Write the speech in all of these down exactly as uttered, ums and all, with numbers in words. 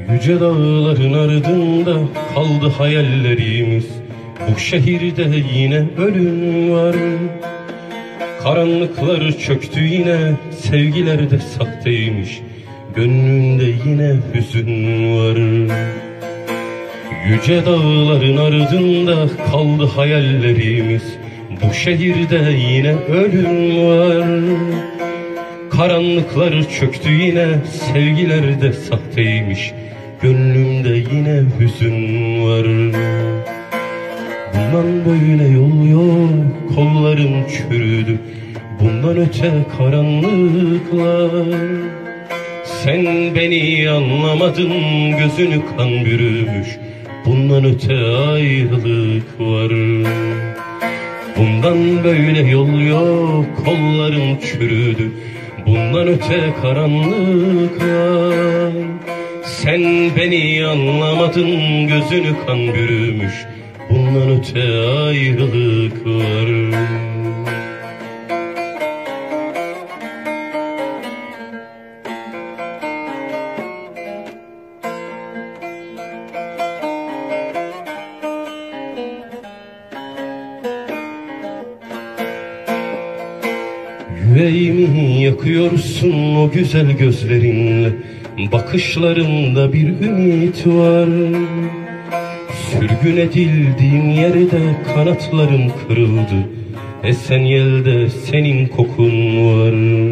Yüce dağların ardında kaldı hayallerimiz. Bu şehirde yine ölüm var. Karanlıklar çöktü yine, sevgiler de sahteymiş. Gönlünde yine hüzün var. Yüce dağların ardında kaldı hayallerimiz. Bu şehirde yine ölüm var. Karanlıklar çöktü yine, sevgiler de sahteymiş. Gönlümde yine hüzün var. Bundan böyle yol yok, kollarım çürüdü. Bundan öte karanlıklar. Sen beni anlamadın, gözünü kan bürümüş. Bundan öte ayrılık var. Bundan böyle yol yok, kollarım çürüdü. Bundan öte karanlıklar. Sen beni anlamadın, gözünü kan bürümüş. Bundan öte ayrılık var. Yüreğimi yakıyorsun o güzel gözlerinle. Bakışlarında bir ümit var. Sürgün edildiğim yerde kanatlarım kırıldı. Esen yelde senin kokun var.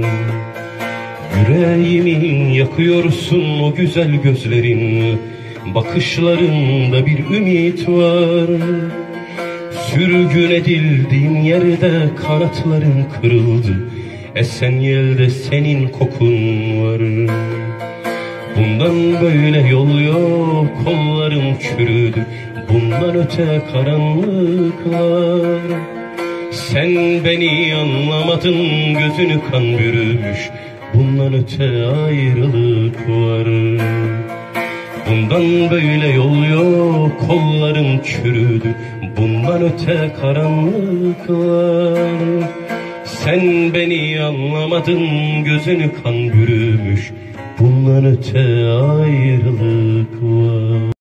Yüreğimi yakıyorsun o güzel gözlerinle. Bakışlarında bir ümit var. Sürgün edildiğim yerde kanatlarım kırıldı. Esen yelde senin kokun var. Bundan böyle yol yok, kollarım çürüdü. Bundan öte karanlıklar. Sen beni anlamadın, gözünü kan bürümüş. Bundan öte ayrılık var. Bundan böyle yol yok, kollarım çürüdü. Bundan öte karanlıklar. Sen beni anlamadın, gözünü kan bürümüş. Bundan öte ayrılık var.